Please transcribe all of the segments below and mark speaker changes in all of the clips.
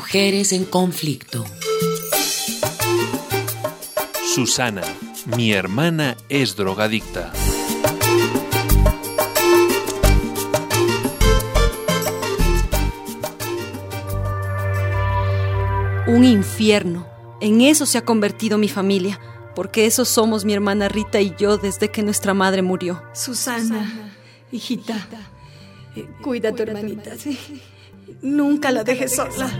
Speaker 1: Mujeres en conflicto.
Speaker 2: Susana, mi hermana es drogadicta.
Speaker 3: Un infierno. En eso se ha convertido mi familia, porque eso somos mi hermana Rita y yo desde que nuestra madre murió.
Speaker 4: Susana, hijita, cuida a tu hermanita, ¿sí? Nunca la dejes sola.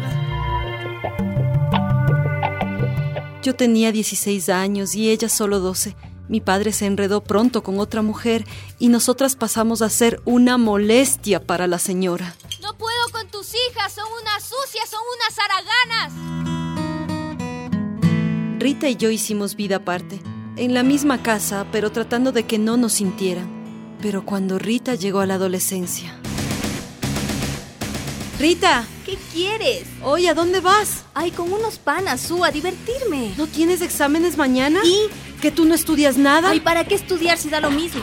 Speaker 3: Yo tenía 16 años y ella solo 12. Mi padre se enredó pronto con otra mujer y nosotras pasamos a ser una molestia para la señora.
Speaker 5: No puedo con tus hijas, son unas sucias, son unas haraganas.
Speaker 3: Rita y yo hicimos vida aparte, en la misma casa, pero tratando de que no nos sintieran. Pero cuando Rita llegó a la adolescencia... ¡Rita!
Speaker 5: ¿Qué quieres?
Speaker 3: Oye, ¿a dónde vas?
Speaker 5: Ay, con unos panas, a divertirme.
Speaker 3: ¿No tienes exámenes mañana?
Speaker 5: ¿Y?
Speaker 3: ¿Que tú no estudias nada?
Speaker 5: Ay, ¿para qué estudiar si da lo mismo?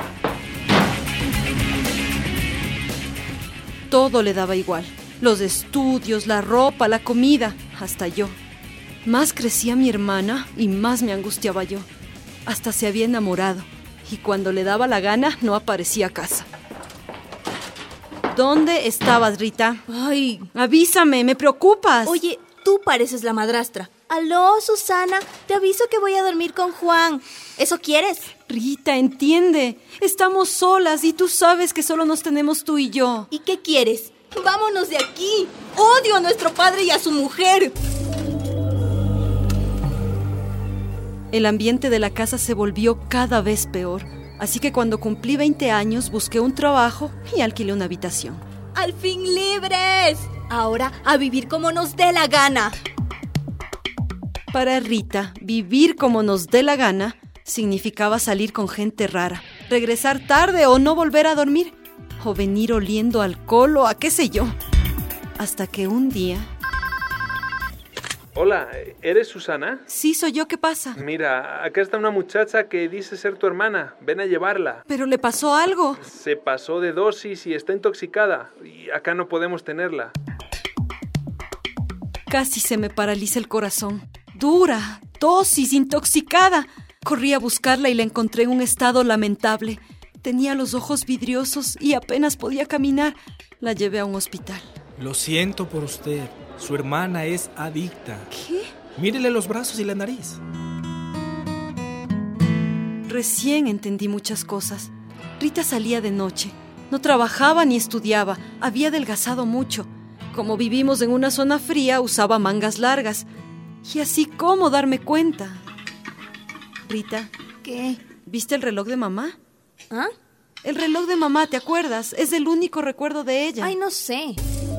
Speaker 3: Todo le daba igual. Los estudios, la ropa, la comida, hasta yo. Más crecía mi hermana y más me angustiaba yo. Hasta se había enamorado. Y cuando le daba la gana, no aparecía a casa. ¿Dónde estabas, Rita?
Speaker 5: Ay,
Speaker 3: avísame, me preocupas.
Speaker 5: Oye, tú pareces la madrastra. Aló, Susana, te aviso que voy a dormir con Juan. ¿Eso quieres?
Speaker 3: Rita, entiende. Estamos solas y tú sabes que solo nos tenemos tú y yo.
Speaker 5: ¿Y qué quieres? ¡Vámonos de aquí! ¡Odio a nuestro padre y a su mujer!
Speaker 3: El ambiente de la casa se volvió cada vez peor. Así que cuando cumplí 20 años, busqué un trabajo y alquilé una habitación.
Speaker 5: ¡Al fin libres! Ahora a vivir como nos dé la gana.
Speaker 3: Para Rita, vivir como nos dé la gana significaba salir con gente rara, regresar tarde o no volver a dormir, o venir oliendo alcohol o a qué sé yo. Hasta que un día...
Speaker 2: Hola, ¿eres Susana?
Speaker 3: Sí, soy yo, ¿qué pasa?
Speaker 2: Mira, acá está una muchacha que dice ser tu hermana. Ven a llevarla.
Speaker 3: ¿Pero le pasó algo?
Speaker 2: Se pasó de dosis y está intoxicada. Y acá no podemos tenerla.
Speaker 3: Casi se me paraliza el corazón. Dura, dosis, intoxicada. Corrí a buscarla y la encontré en un estado lamentable. Tenía los ojos vidriosos y apenas podía caminar. La llevé a un hospital.
Speaker 6: Lo siento por usted. Su hermana es adicta.
Speaker 3: ¿Qué?
Speaker 6: Mírele los brazos y la nariz.
Speaker 3: Recién entendí muchas cosas. Rita salía de noche. No trabajaba ni estudiaba. Había adelgazado mucho. Como vivimos en una zona fría, usaba mangas largas. Y así, ¿cómo darme cuenta? Rita.
Speaker 5: ¿Qué?
Speaker 3: ¿Viste el reloj de mamá?
Speaker 5: ¿Ah?
Speaker 3: El reloj de mamá, ¿te acuerdas? Es el único recuerdo de ella.
Speaker 5: Ay, no sé.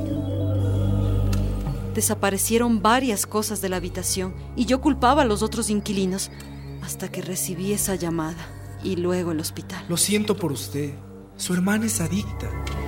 Speaker 3: Desaparecieron varias cosas de la habitación y yo culpaba a los otros inquilinos hasta que recibí esa llamada y luego el hospital.
Speaker 6: Lo siento por usted. Su hermana es adicta.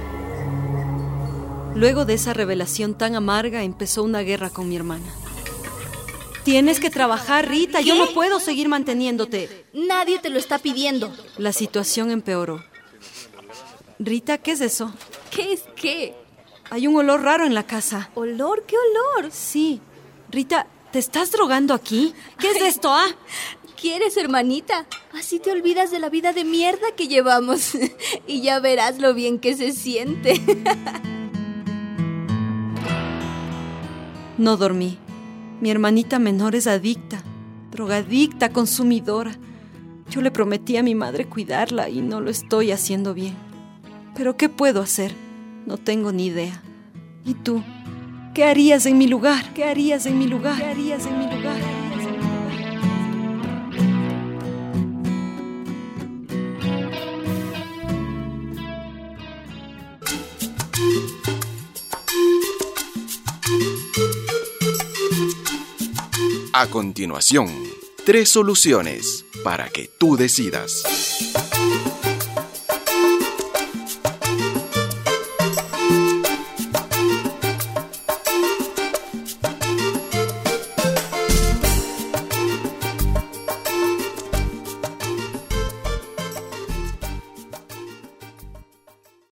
Speaker 3: Luego de esa revelación tan amarga empezó una guerra con mi hermana. Tienes que trabajar, Rita.
Speaker 5: ¿Qué?
Speaker 3: Yo no puedo seguir manteniéndote.
Speaker 5: Nadie te lo está pidiendo.
Speaker 3: La situación empeoró. Rita, ¿qué es eso?
Speaker 5: ¿Qué es qué?
Speaker 3: Hay un olor raro en la casa.
Speaker 5: ¿Olor? ¿Qué olor?
Speaker 3: Sí. Rita, ¿te estás drogando aquí? ¿Qué es esto, ah?
Speaker 5: ¿Quieres, hermanita? Así te olvidas de la vida de mierda que llevamos. Y ya verás lo bien que se siente.
Speaker 3: No dormí. Mi hermanita menor es adicta, drogadicta, consumidora. Yo le prometí a mi madre cuidarla y no lo estoy haciendo bien. ¿Pero qué puedo hacer? No tengo ni idea. ¿Y tú? ¿Qué harías en mi lugar? ¿Qué harías en mi lugar? ¿Qué harías en mi lugar?
Speaker 7: A continuación, 3 soluciones para que tú decidas.